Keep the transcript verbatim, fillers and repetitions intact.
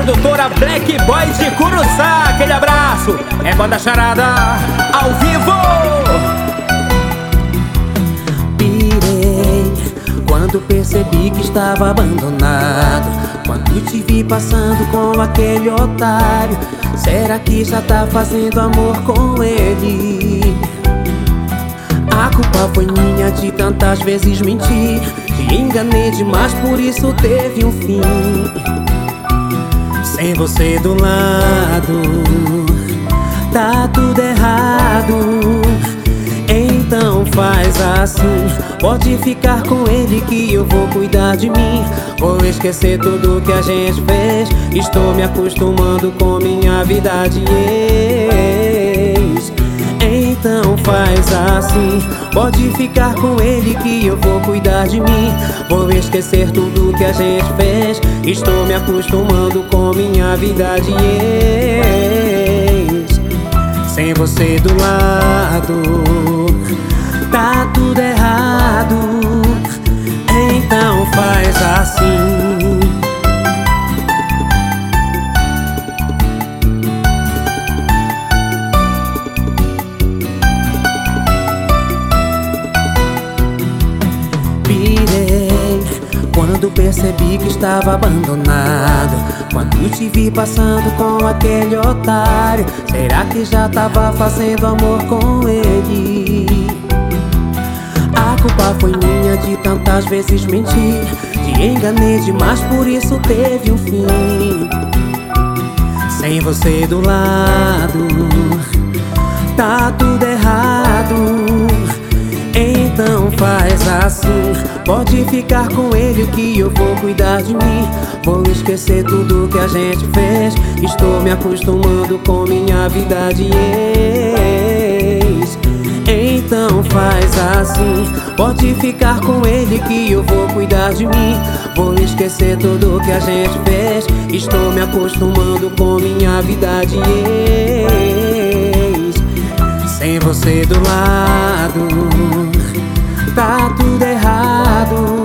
produtora Black Boy de Curuçá. Aquele abraço, é banda charada ao vivo. Pirei quando percebi que estava abandonado, quando te vi passando com aquele otário. Será que já tá fazendo amor com ele? A culpa foi minha de tantas vezes mentir, te enganei demais, por isso teve um fim. Sem você do lado, tá tudo errado. Então faz assim, pode ficar com ele que eu vou cuidar de mim. Vou esquecer tudo que a gente fez, estou me acostumando com minha vida de ex. Então faz assim, pode ficar com ele que eu vou cuidar de mim. Vou esquecer tudo que a gente fez, estou me acostumando com minha vida de ex. Sem você do lado, tá tudo errado. Então faz assim. Pirei quando percebi que estava abandonado, quando te vi passando com aquele otário. Será que já tava fazendo amor com ele? A culpa foi minha de tantas vezes mentir, te enganei demais, por isso teve um fim. Sem você do lado, tá tudo errado. Então faz assim, pode ficar com ele que eu vou cuidar de mim. Vou esquecer tudo que a gente fez, estou me acostumando com minha vida de ex. Então faz assim, pode ficar com ele que eu vou cuidar de mim. Vou esquecer tudo que a gente fez, estou me acostumando com minha vida de ex. Sem você do lado, tá tudo errado.